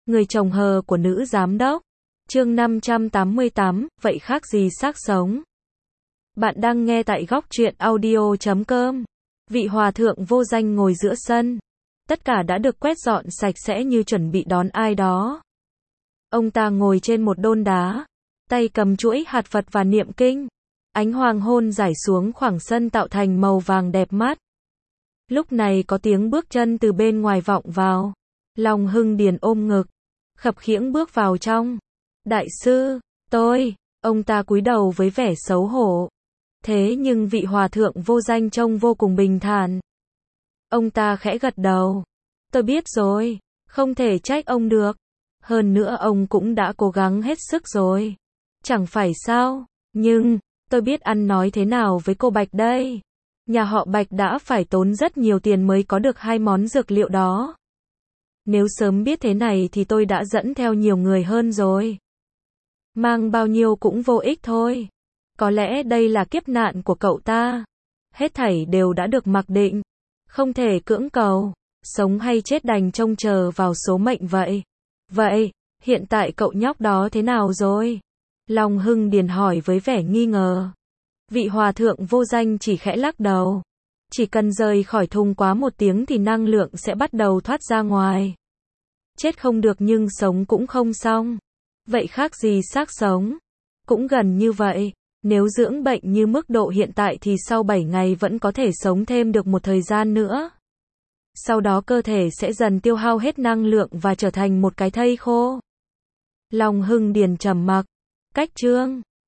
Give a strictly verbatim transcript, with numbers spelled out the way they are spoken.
Người chồng hờ của nữ giám đốc. Chương năm trăm tám mươi tám, vậy khác gì xác sống? Bạn đang nghe tại góc truyện audio chấm com. Vị hòa thượng vô danh ngồi giữa sân. Tất cả đã được quét dọn sạch sẽ như chuẩn bị đón ai đó. Ông ta ngồi trên một đôn đá, tay cầm chuỗi hạt Phật và niệm kinh. Ánh hoàng hôn rải xuống khoảng sân tạo thành màu vàng đẹp mắt. Lúc này có tiếng bước chân từ bên ngoài vọng vào. Lòng Hưng Điền ôm ngực, khập khiễng bước vào trong. Đại sư, tôi, ông ta cúi đầu với vẻ xấu hổ. Thế nhưng vị hòa thượng vô danh trông vô cùng bình thản. Ông ta khẽ gật đầu. Tôi biết rồi, không thể trách ông được. Hơn nữa ông cũng đã cố gắng hết sức rồi. Chẳng phải sao, nhưng, tôi biết ăn nói thế nào với cô Bạch đây. Nhà họ Bạch đã phải tốn rất nhiều tiền mới có được hai món dược liệu đó. Nếu sớm biết thế này thì tôi đã dẫn theo nhiều người hơn rồi. Mang bao nhiêu cũng vô ích thôi. Có lẽ đây là kiếp nạn của cậu ta. Hết thảy đều đã được mặc định. Không thể cưỡng cầu. Sống hay chết đành trông chờ vào số mệnh vậy. Vậy, hiện tại cậu nhóc đó thế nào rồi? Long Hưng Điền hỏi với vẻ nghi ngờ. Vị hòa thượng vô danh chỉ khẽ lắc đầu. Chỉ cần rời khỏi thùng quá một tiếng thì năng lượng sẽ bắt đầu thoát ra ngoài. Chết không được nhưng sống cũng không xong. Vậy khác gì xác sống? Cũng gần như vậy. Nếu dưỡng bệnh như mức độ hiện tại thì sau bảy ngày vẫn có thể sống thêm được một thời gian nữa. Sau đó cơ thể sẽ dần tiêu hao hết năng lượng và trở thành một cái thây khô. Long Hưng Điền trầm mặc. Cách chương